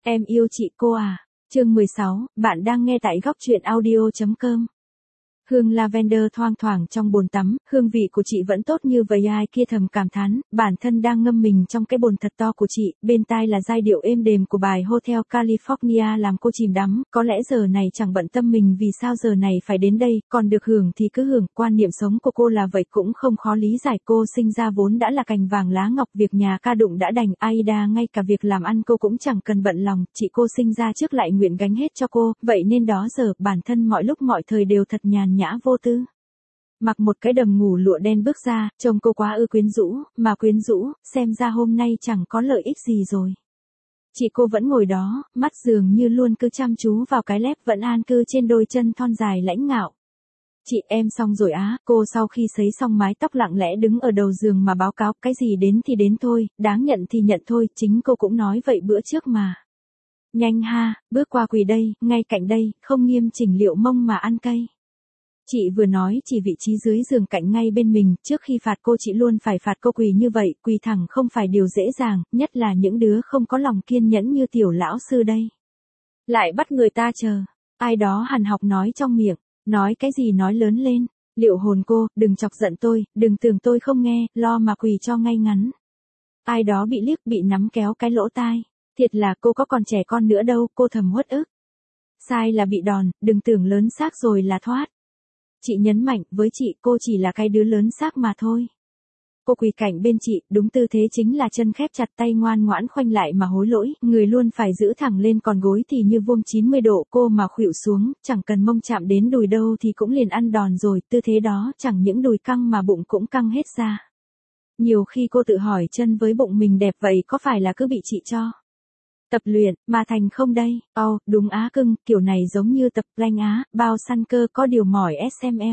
Em yêu chị cô à. Chương 16, bạn đang nghe tại góc truyện audio.com. Hương lavender thoang thoảng trong bồn tắm, hương vị của chị vẫn tốt như vậy ai kia thầm cảm thán, bản thân đang ngâm mình trong cái bồn thật to của chị, bên tai là giai điệu êm đềm của bài Hotel California làm cô chìm đắm, có lẽ giờ này chẳng bận tâm mình vì sao giờ này phải đến đây, còn được hưởng thì cứ hưởng, quan niệm sống của cô là vậy cũng không khó lý giải, cô sinh ra vốn đã là cành vàng lá ngọc, việc nhà ca đụng đã đành, Aida ngay cả việc làm ăn cô cũng chẳng cần bận lòng, chị cô sinh ra trước lại nguyện gánh hết cho cô, vậy nên đó giờ bản thân mọi lúc mọi thời đều thật nhàn nhã vô tư. Mặc một cái đầm ngủ lụa đen bước ra, trông cô quá quyến rũ, mà quyến rũ, xem ra hôm nay chẳng có lợi ích gì rồi. Chị cô vẫn ngồi đó, mắt dường như luôn cứ chăm chú vào cái lép vẫn an cư trên đôi chân thon dài lãnh ngạo. Chị em xong rồi á, cô sau khi sấy xong mái tóc lặng lẽ đứng ở đầu giường mà báo cáo, cái gì đến thì đến thôi, đáng nhận thì nhận thôi, chính cô cũng nói vậy bữa trước mà. Nhanh ha, bước qua quỳ đây, ngay cạnh đây, không nghiêm chỉnh liệu mông mà ăn cây. Chị vừa nói chỉ vị trí dưới giường cạnh ngay bên mình, trước khi phạt cô chị luôn phải phạt cô quỳ như vậy, quỳ thẳng không phải điều dễ dàng, nhất là những đứa không có lòng kiên nhẫn như tiểu lão sư đây. Lại bắt người ta chờ, ai đó hằn học nói trong miệng, nói cái gì nói lớn lên, liệu hồn cô, đừng chọc giận tôi, đừng tưởng tôi không nghe, lo mà quỳ cho ngay ngắn. Ai đó bị liếc bị nắm kéo cái lỗ tai, thiệt là cô có còn trẻ con nữa đâu, cô thầm uất ức. Sai là bị đòn, đừng tưởng lớn xác rồi là thoát. Chị nhấn mạnh, với chị, cô chỉ là cái đứa lớn xác mà thôi. Cô quỳ cạnh bên chị, đúng tư thế chính là chân khép chặt tay ngoan ngoãn khoanh lại mà hối lỗi, người luôn phải giữ thẳng lên còn gối thì như vuông 90 độ, cô mà khuỵu xuống, chẳng cần mông chạm đến đùi đâu thì cũng liền ăn đòn rồi, tư thế đó chẳng những đùi căng mà bụng cũng căng hết ra. Nhiều khi cô tự hỏi chân với bụng mình đẹp vậy có phải là cứ bị chị cho tập luyện, mà thành không đây, đúng á cưng, kiểu này giống như tập plank á, bao săn cơ có điều mỏi SML.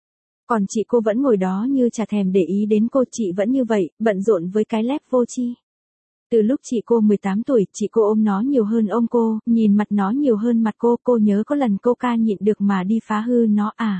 Còn chị cô vẫn ngồi đó như chả thèm để ý đến cô, chị vẫn như vậy, bận rộn với cái lép vô tri. Từ lúc chị cô 18 tuổi, chị cô ôm nó nhiều hơn ôm cô, nhìn mặt nó nhiều hơn mặt cô nhớ có lần cô ca nhịn được mà đi phá hư nó à.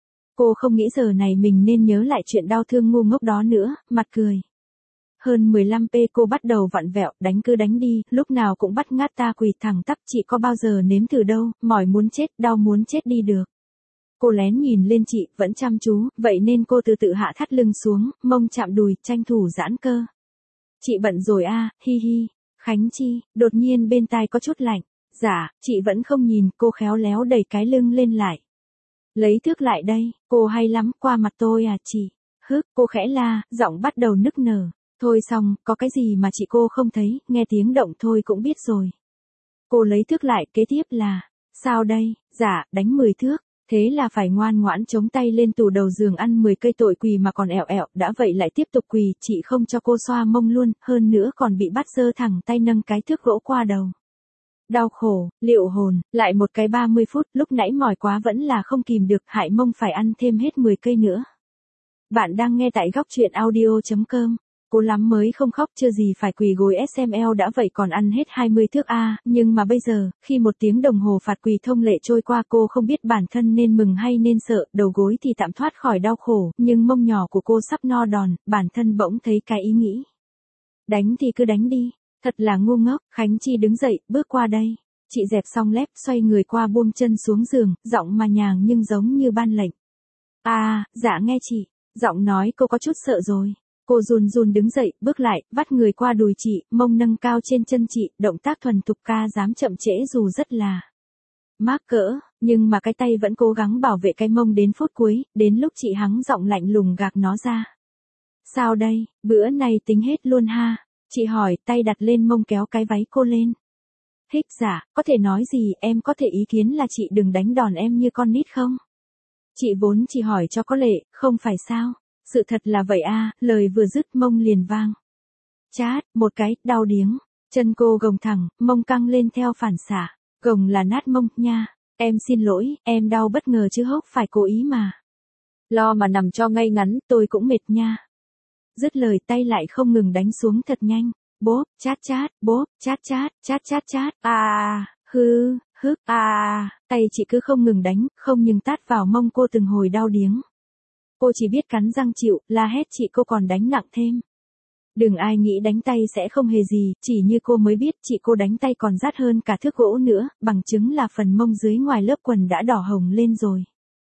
Cô không nghĩ giờ này mình nên nhớ lại chuyện đau thương ngu ngốc đó nữa, mặt cười. Hơn 15p cô bắt đầu vặn vẹo, đánh cứ đánh đi, lúc nào cũng bắt ngát ta quỳ thẳng tắp, chị có bao giờ nếm thử đâu, mỏi muốn chết, đau muốn chết đi được. Cô lén nhìn lên chị, vẫn chăm chú, vậy nên cô từ từ hạ thắt lưng xuống, mông chạm đùi, tranh thủ giãn cơ. Chị bận rồi à, hi hi, Khánh Chi, đột nhiên bên tai có chút lạnh. Dạ, chị vẫn không nhìn, cô khéo léo đẩy cái lưng lên lại. Lấy thước lại đây, cô hay lắm, qua mặt tôi à chị. Cô khẽ la, giọng bắt đầu nức nở. Thôi xong, có cái gì mà chị cô không thấy, nghe tiếng động thôi cũng biết rồi. Cô lấy thước lại, kế tiếp là, sao đây, dạ, đánh 10 thước, thế là phải ngoan ngoãn chống tay lên tủ đầu giường ăn 10 cây tội quỳ mà còn ẹo ẹo, đã vậy lại tiếp tục quỳ, chị không cho cô xoa mông luôn, hơn nữa còn bị bắt giơ thẳng tay nâng cái thước gỗ qua đầu. Đau khổ, liệu hồn, lại một cái 30 phút, lúc nãy mỏi quá vẫn là không kìm được, hại mông phải ăn thêm hết 10 cây nữa. Bạn đang nghe tại góc truyện audio.com. Cố lắm mới không khóc, chưa gì phải quỳ gối SML đã vậy còn ăn hết 20 thước a, nhưng mà bây giờ, khi 1 tiếng đồng hồ phạt quỳ thông lệ trôi qua cô không biết bản thân nên mừng hay nên sợ, đầu gối thì tạm thoát khỏi đau khổ, nhưng mông nhỏ của cô sắp no đòn, bản thân bỗng thấy cái ý nghĩ. Đánh thì cứ đánh đi, thật là ngu ngốc, Khánh Chi đứng dậy, bước qua đây. Chị dẹp xong lép, xoay người qua buông chân xuống giường, giọng mà nhàng nhưng giống như ban lệnh. Dạ nghe chị, giọng nói cô có chút sợ rồi. Cô run run đứng dậy, bước lại, vắt người qua đùi chị, mông nâng cao trên chân chị, động tác thuần thục ca dám chậm trễ dù rất là mắc cỡ, nhưng mà cái tay vẫn cố gắng bảo vệ cái mông đến phút cuối, đến lúc chị hắng giọng lạnh lùng gạc nó ra. Sao đây, bữa này tính hết luôn ha? Chị hỏi, tay đặt lên mông kéo cái váy cô lên. Dạ, có thể nói gì, em có thể ý kiến là chị đừng đánh đòn em như con nít không? Chị vốn chỉ hỏi cho có lệ, không phải sao? Sự thật là vậy à, lời vừa dứt mông liền vang. Chát, một cái, đau điếng. Chân cô gồng thẳng, mông căng lên theo phản xạ. Gồng là nát mông, nha. Em xin lỗi, em đau bất ngờ chứ hốc phải cố ý mà. Lo mà nằm cho ngay ngắn, tôi cũng mệt nha. Dứt lời tay lại không ngừng đánh xuống thật nhanh. Bốp, chát chát, bốp, chát chát, chát chát chát. Tay chị cứ không ngừng đánh, không nhưng tát vào mông cô từng hồi đau điếng. Cô chỉ biết cắn răng chịu, la hét chị cô còn đánh nặng thêm. Đừng ai nghĩ đánh tay sẽ không hề gì, chỉ như cô mới biết chị cô đánh tay còn rát hơn cả thước gỗ nữa, bằng chứng là phần mông dưới ngoài lớp quần đã đỏ hồng lên rồi.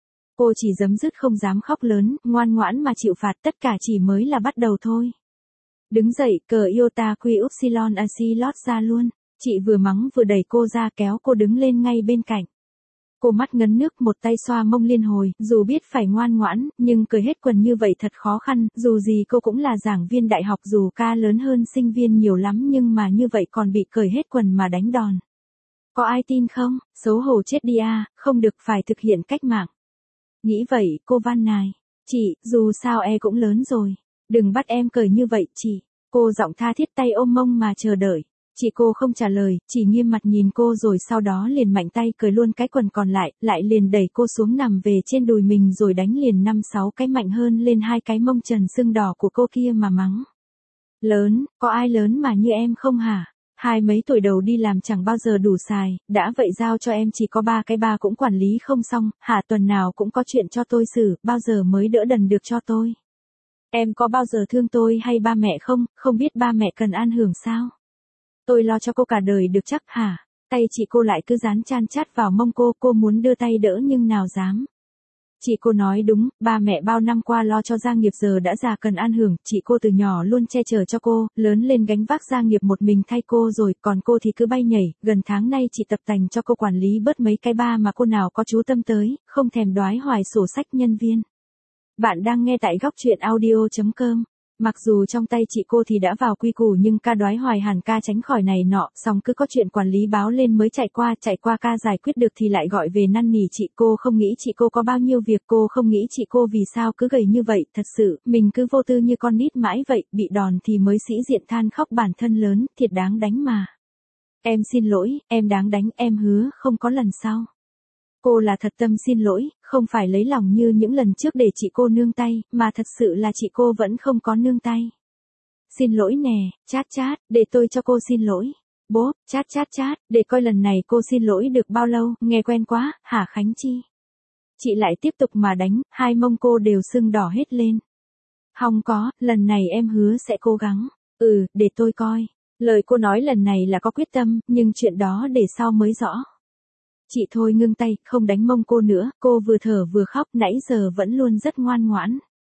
Cô chỉ giấm dứt không dám khóc lớn, ngoan ngoãn mà chịu phạt, tất cả chỉ mới là bắt đầu thôi. Đứng dậy, cờ iota quy upsilon AC lót ra luôn. Chị vừa mắng vừa đẩy cô ra kéo cô đứng lên ngay bên cạnh. Cô mắt ngấn nước một tay xoa mông liên hồi, dù biết phải ngoan ngoãn, nhưng cởi hết quần như vậy thật khó khăn, dù gì cô cũng là giảng viên đại học dù ca lớn hơn sinh viên nhiều lắm nhưng mà như vậy còn bị cởi hết quần mà đánh đòn. Có ai tin không? Xấu hổ chết đi à, không được phải thực hiện cách mạng. Nghĩ vậy, cô van nài. Chị, dù sao cũng lớn rồi. Đừng bắt em cởi như vậy chị. Cô giọng tha thiết tay ôm mông mà chờ đợi. Chị cô không trả lời, chỉ nghiêm mặt nhìn cô rồi sau đó liền mạnh tay cởi luôn cái quần còn lại liền đẩy cô xuống nằm về trên đùi mình rồi đánh liền 5-6 cái mạnh hơn lên hai cái mông trần sưng đỏ của cô kia mà mắng. Lớn, có ai lớn mà như em không hả? 20 mấy tuổi đầu đi làm chẳng bao giờ đủ xài, đã vậy giao cho em chỉ có 3 cái ba cũng quản lý không xong, hả tuần nào cũng có chuyện cho tôi xử, bao giờ mới đỡ đần được cho tôi. Em có bao giờ thương tôi hay ba mẹ không biết ba mẹ cần ăn hưởng sao? Tôi lo cho cô cả đời được chắc hả? Tay chị cô lại cứ dán chan chát vào mông cô muốn đưa tay đỡ nhưng nào dám. Chị cô nói đúng, ba mẹ bao năm qua lo cho gia nghiệp giờ đã già cần ăn hưởng, chị cô từ nhỏ luôn che chở cho cô, lớn lên gánh vác gia nghiệp một mình thay cô rồi, còn cô thì cứ bay nhảy, gần tháng nay chị tập tành cho cô quản lý bớt mấy cái ba mà cô nào có chú tâm tới, không thèm đoái hoài sổ sách nhân viên. Bạn đang nghe tại góc truyện audio.com. Mặc dù trong tay chị cô thì đã vào quy củ nhưng ca đoái hoài hẳn ca tránh khỏi này nọ, xong cứ có chuyện quản lý báo lên mới chạy qua ca giải quyết được thì lại gọi về năn nỉ chị cô không nghĩ chị cô có bao nhiêu việc cô không nghĩ chị cô vì sao cứ gầy như vậy, thật sự, mình cứ vô tư như con nít mãi vậy, bị đòn thì mới sĩ diện than khóc bản thân lớn, thiệt đáng đánh mà. Em xin lỗi, em đáng đánh, em hứa không có lần sau. Cô là thật tâm xin lỗi, không phải lấy lòng như những lần trước để chị cô nương tay, mà thật sự là chị cô vẫn không có nương tay. Xin lỗi nè, chát, để tôi cho cô xin lỗi. Bốp, chát, để coi lần này cô xin lỗi được bao lâu, nghe quen quá, hả Khánh Chi? Chị lại tiếp tục mà đánh, hai mông cô đều sưng đỏ hết lên. Không có, lần này em hứa sẽ cố gắng. Để tôi coi. Lời cô nói lần này là có quyết tâm, nhưng chuyện đó để sau mới rõ. Chị thôi ngưng tay, không đánh mông cô nữa, cô vừa thở vừa khóc, nãy giờ vẫn luôn rất ngoan ngoãn.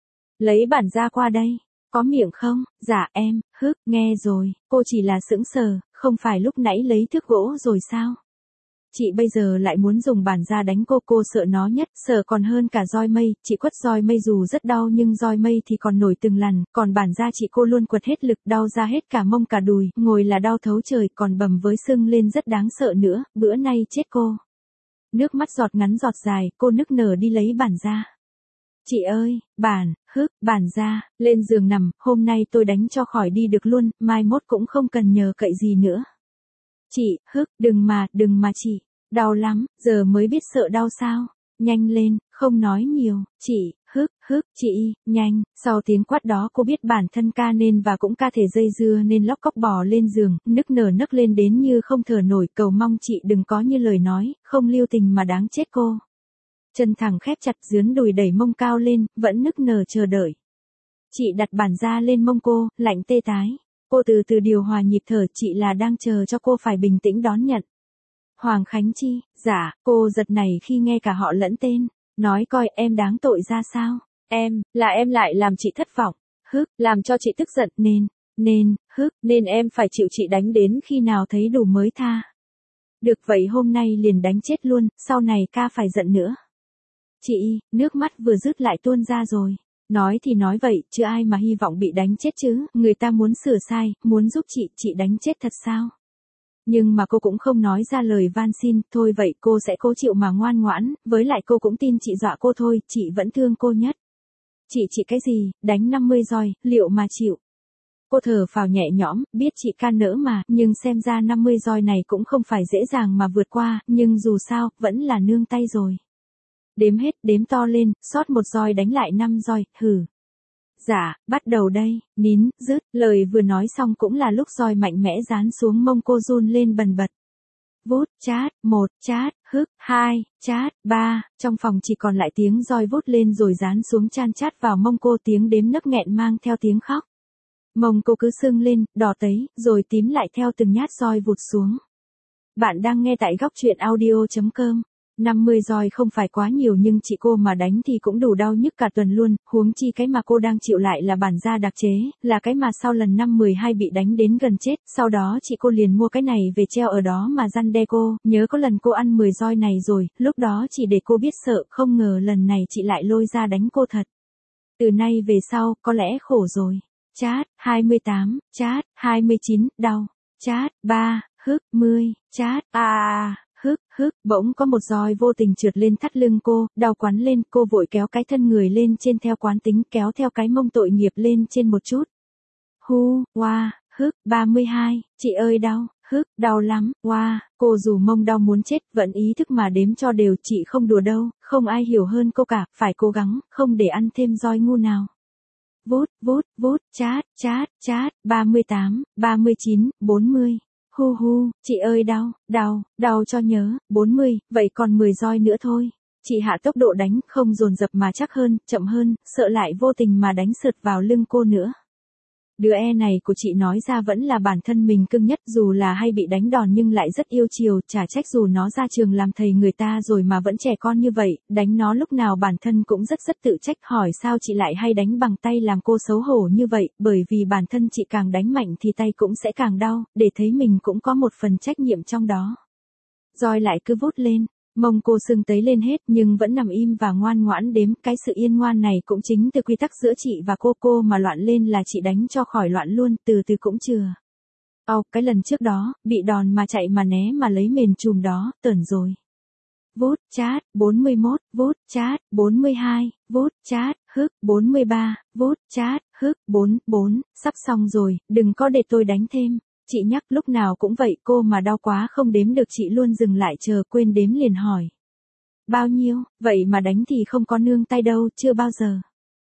Lấy bản ra qua đây, có miệng không? Dạ em, nghe rồi, cô chỉ là sững sờ, không phải lúc nãy lấy thước gỗ rồi sao? Chị bây giờ lại muốn dùng bản ra đánh cô sợ nó nhất, sợ còn hơn cả roi mây, chị quất roi mây dù rất đau nhưng roi mây thì còn nổi từng lần, còn bản ra chị cô luôn quật hết lực đau ra hết cả mông cả đùi, ngồi là đau thấu trời còn bầm với sưng lên rất đáng sợ nữa, bữa nay chết cô. Nước mắt giọt ngắn giọt dài, cô nức nở đi lấy bản ra. Chị ơi, bản ra, lên giường nằm, hôm nay tôi đánh cho khỏi đi được luôn, mai mốt cũng không cần nhờ cậy gì nữa. Chị, đừng mà chị, đau lắm, giờ mới biết sợ đau sao, nhanh lên, không nói nhiều, chị, chị, nhanh, sau tiếng quát đó cô biết bản thân ca nên và cũng ca thể dây dưa nên lóc cóc bò lên giường, nức nở nấc lên đến như không thở nổi, cầu mong chị đừng có như lời nói, không lưu tình mà đáng chết cô. Chân thẳng khép chặt dướn đùi đẩy mông cao lên, vẫn nức nở chờ đợi. Chị đặt bản ra lên mông cô, lạnh tê tái. Cô từ từ điều hòa nhịp thở, chị là đang chờ cho cô phải bình tĩnh đón nhận. Hoàng Khánh Chi, dạ, cô giật này khi nghe cả họ lẫn tên. Nói coi em đáng tội ra sao. Em lại làm chị thất vọng. Làm cho chị tức giận nên em phải chịu chị đánh đến khi nào thấy đủ mới tha. Được vậy hôm nay liền đánh chết luôn, sau này ca phải giận nữa. Chị, nước mắt vừa dứt lại tuôn ra rồi. Nói thì nói vậy, chứ ai mà hy vọng bị đánh chết chứ, người ta muốn sửa sai, muốn giúp chị đánh chết thật sao? Nhưng mà cô cũng không nói ra lời van xin, thôi vậy cô sẽ cố chịu mà ngoan ngoãn, với lại cô cũng tin chị dọa cô thôi, chị vẫn thương cô nhất. Chị cái gì, đánh 50 roi, liệu mà chịu? Cô thở phào nhẹ nhõm, biết chị can nỡ mà, nhưng xem ra 50 roi này cũng không phải dễ dàng mà vượt qua, nhưng dù sao, vẫn là nương tay rồi. Đếm to lên, sót một roi đánh lại 5 roi, Dạ, bắt đầu đây, nín, dứt, lời vừa nói xong cũng là lúc roi mạnh mẽ dán xuống mông cô run lên bần bật. Vút, chát, 1, chát, 2, chát, 3, trong phòng chỉ còn lại tiếng roi vút lên rồi dán xuống chan chát vào mông cô tiếng đếm nấc nghẹn mang theo tiếng khóc. Mông cô cứ sưng lên, đỏ tấy, rồi tím lại theo từng nhát roi vụt xuống. Bạn đang nghe tại góc truyện audio.com. 50 roi không phải quá nhiều nhưng chị cô mà đánh thì cũng đủ đau nhức cả tuần luôn, huống chi cái mà cô đang chịu lại là bản gia đặc chế, là cái mà sau lần năm 12 bị đánh đến gần chết, sau đó chị cô liền mua cái này về treo ở đó mà răn đe cô, nhớ có lần cô ăn 10 roi này rồi, lúc đó chỉ để cô biết sợ, không ngờ lần này chị lại lôi ra đánh cô thật. Từ nay về sau, có lẽ khổ rồi. Chát, 28, chát, 29, đau. Chát, 3, hức, 10, chát, hức, bỗng có một roi vô tình trượt lên thắt lưng cô, đau quắn lên, cô vội kéo cái thân người lên trên theo quán tính, kéo theo cái mông tội nghiệp lên trên một chút. Hức, 32, chị ơi đau, hức, đau lắm, cô dù mông đau muốn chết, vẫn ý thức mà đếm cho đều, chị không đùa đâu, không ai hiểu hơn cô cả, phải cố gắng, không để ăn thêm roi ngu nào. Vút, chát, 38, 39, 40. Chị ơi đau cho nhớ, 40, vậy còn 10 roi nữa thôi. Chị hạ tốc độ đánh, không dồn dập mà chắc hơn, chậm hơn, sợ lại vô tình mà đánh sượt vào lưng cô nữa. Đứa này của chị nói ra vẫn là bản thân mình cưng nhất, dù là hay bị đánh đòn nhưng lại rất yêu chiều, chả trách dù nó ra trường làm thầy người ta rồi mà vẫn trẻ con như vậy, đánh nó lúc nào bản thân cũng rất tự trách, hỏi sao chị lại hay đánh bằng tay làm cô xấu hổ như vậy, bởi vì bản thân chị càng đánh mạnh thì tay cũng sẽ càng đau, để thấy mình cũng có một phần trách nhiệm trong đó. Roi lại cứ vút lên. Mông cô sưng tấy lên hết nhưng vẫn nằm im và ngoan ngoãn đếm, cái sự yên ngoan này cũng chính từ quy tắc giữa chị và cô mà loạn lên là chị đánh cho khỏi loạn luôn, từ cũng chừa. Cái lần trước đó, bị đòn mà chạy mà né mà lấy mền chùm đó, tởn rồi. Vút, chát, 41, vút, chát, 42, vút, chát, hức, 43, vút, chát, hức, 44, sắp xong rồi, đừng có để tôi đánh thêm. Chị nhắc lúc nào cũng vậy, cô mà đau quá không đếm được chị luôn dừng lại chờ, quên đếm liền hỏi. Bao nhiêu, vậy mà đánh thì không có nương tay đâu, chưa bao giờ.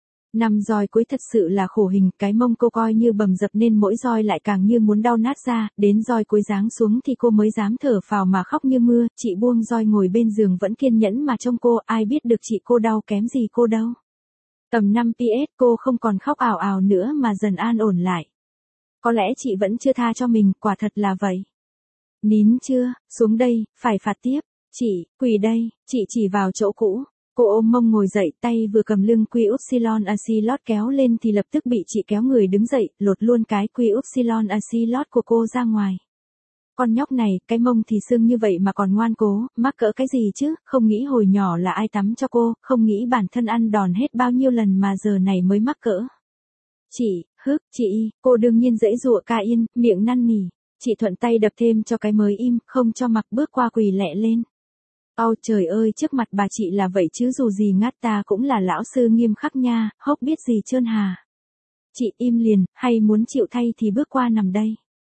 5 roi cuối thật sự là khổ hình, cái mông cô coi như bầm dập nên mỗi roi lại càng như muốn đau nát ra, đến roi cuối giáng xuống thì cô mới dám thở phào mà khóc như mưa, chị buông roi ngồi bên giường vẫn kiên nhẫn mà trông cô, ai biết được chị cô đau kém gì cô đâu. Tầm 5 PS cô không còn khóc ào ào nữa mà dần an ổn lại. Có lẽ chị vẫn chưa tha cho mình, quả thật là vậy. Nín chưa, xuống đây, phải phạt tiếp. Chị, quỳ đây, chị chỉ vào chỗ cũ. Cô ôm mông ngồi dậy, tay vừa cầm lưng Quy Upsilon Acilot kéo lên thì lập tức bị chị kéo người đứng dậy, lột luôn cái Quy Upsilon Acilot của cô ra ngoài. Con nhóc này, cái mông thì sưng như vậy mà còn ngoan cố, mắc cỡ cái gì chứ, không nghĩ hồi nhỏ là ai tắm cho cô, không nghĩ bản thân ăn đòn hết bao nhiêu lần mà giờ này mới mắc cỡ. Chị, cô đương nhiên dễ dụa ca yên, miệng năn nỉ. Chị thuận tay đập thêm cho cái mới im, không cho mặc bước qua quỳ lẹ lên. Trời ơi, trước mặt bà chị là vậy chứ dù gì ngát ta cũng là lão sư nghiêm khắc nha, hốc biết gì trơn hà. Chị im liền, hay muốn chịu thay thì bước qua nằm đây.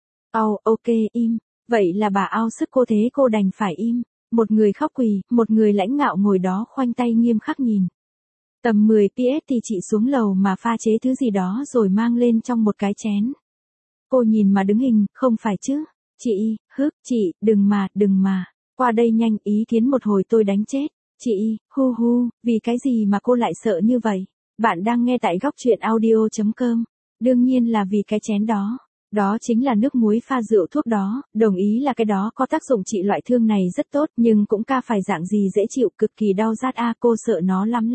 Ok, im. Vậy là bà ao sức cô thế cô đành phải im. Một người khóc quỳ, một người lãnh ngạo ngồi đó khoanh tay nghiêm khắc nhìn. Tầm 10 PS thì chị xuống lầu mà pha chế thứ gì đó rồi mang lên trong một cái chén. Cô nhìn mà đứng hình, không phải chứ. Chị, đừng mà. Qua đây nhanh, ý kiến một hồi tôi đánh chết. Chị, vì cái gì mà cô lại sợ như vậy? Bạn đang nghe tại góc truyện audio.com. Đương nhiên là vì cái chén đó. Đó chính là nước muối pha rượu thuốc đó, đồng ý là cái đó có tác dụng trị loại thương này rất tốt nhưng cũng phải dạng gì dễ chịu, cực kỳ đau rát cô sợ nó lắm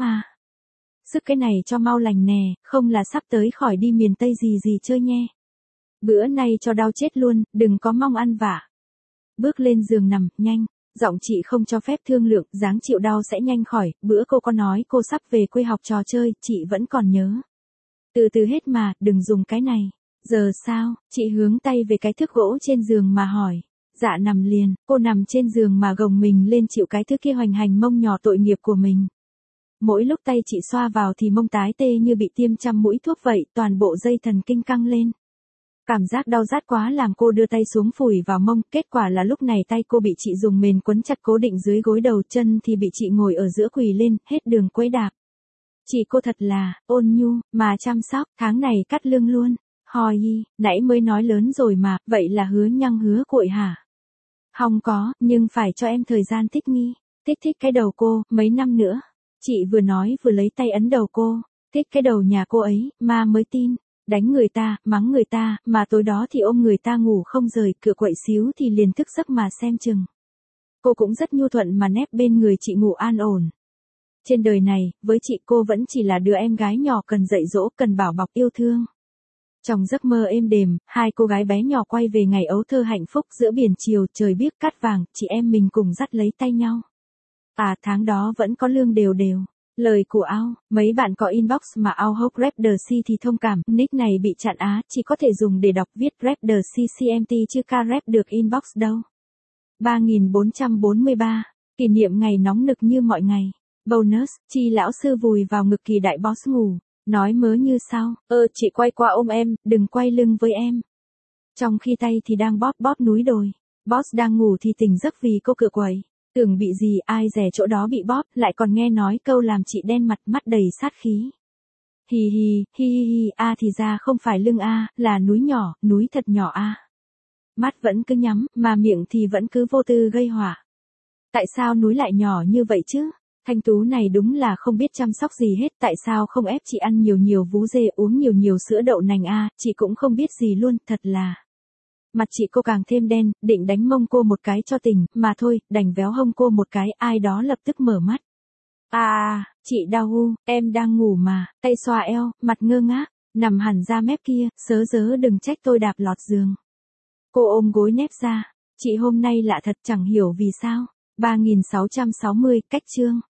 Sức cái này cho mau lành nè, không là sắp tới khỏi đi miền Tây gì chơi nhé. Bữa nay cho đau chết luôn, đừng có mong ăn vạ. Bước lên giường nằm, nhanh, giọng chị không cho phép thương lượng, dáng chịu đau sẽ nhanh khỏi, bữa cô có nói cô sắp về quê học trò chơi, chị vẫn còn nhớ. Từ hết mà, đừng dùng cái này. Giờ sao, chị hướng tay về cái thước gỗ trên giường mà hỏi. Dạ nằm liền, cô nằm trên giường mà gồng mình lên chịu cái thước kia hoành hành mông nhỏ tội nghiệp của mình. Mỗi lúc tay chị xoa vào thì mông tái tê như bị tiêm trăm mũi thuốc vậy, toàn bộ dây thần kinh căng lên. Cảm giác đau rát quá làm cô đưa tay xuống phủi vào mông, kết quả là lúc này tay cô bị chị dùng mền quấn chặt cố định dưới gối đầu, chân thì bị chị ngồi ở giữa quỳ lên, hết đường quấy đạp. Chị cô thật là, ôn nhu, mà chăm sóc, tháng này cắt lương luôn. Nãy mới nói lớn rồi mà, vậy là hứa nhăng hứa cuội hả? Không có, nhưng phải cho em thời gian thích nghi. Thích cái đầu cô, mấy năm nữa. Chị vừa nói vừa lấy tay ấn đầu cô. Thích cái đầu nhà cô ấy, ma mới tin. đánh người ta, mắng người ta, mà tối đó thì ôm người ta ngủ không rời, cựa quậy xíu thì liền thức giấc mà xem chừng. Cô cũng rất nhu thuận mà nép bên người chị ngủ an ổn. Trên đời này, với chị cô vẫn chỉ là đứa em gái nhỏ cần dạy dỗ, cần bảo bọc yêu thương. Trong giấc mơ êm đềm, hai cô gái bé nhỏ quay về ngày ấu thơ hạnh phúc giữa biển chiều trời biếc cát vàng, chị em mình cùng dắt lấy tay nhau. À tháng đó vẫn có lương đều đều. Lời của Ao, mấy bạn có inbox mà Ao Hope Rap The C thì thông cảm, nick này bị chặn á, chỉ có thể dùng để đọc viết Rap The C CMT chứ ca rap được inbox đâu. 3443, kỷ niệm ngày nóng nực như mọi ngày. Bonus, Chi lão sư vùi vào ngực Kỳ đại boss ngủ, nói mớ như sau, chị quay qua ôm em, đừng quay lưng với em. Trong khi tay thì đang bóp bóp núi đồi, boss đang ngủ thì tỉnh giấc vì cô cựa quậy. Tưởng bị gì ai dè chỗ đó bị bóp, lại còn nghe nói câu làm chị đen mặt mắt đầy sát khí. Hi hi, hi hi hi, thì ra không phải lưng là núi nhỏ, núi thật nhỏ Mắt vẫn cứ nhắm, mà miệng thì vẫn cứ vô tư gây họa. Tại sao núi lại nhỏ như vậy chứ? Thanh Tú này đúng là không biết chăm sóc gì hết, tại sao không ép chị ăn nhiều nhiều vú dê uống nhiều nhiều sữa đậu nành chị cũng không biết gì luôn, thật là. Mặt chị cô càng thêm đen, định đánh mông cô một cái cho tỉnh, mà thôi, đành véo hông cô một cái, ai đó lập tức mở mắt. Chị đau em đang ngủ mà, tay xoa eo, mặt ngơ ngác, nằm hẳn ra mép kia, sớ dớ đừng trách tôi đạp lọt giường. Cô ôm gối nép ra, chị hôm nay lạ thật chẳng hiểu vì sao. 3660, cách chương.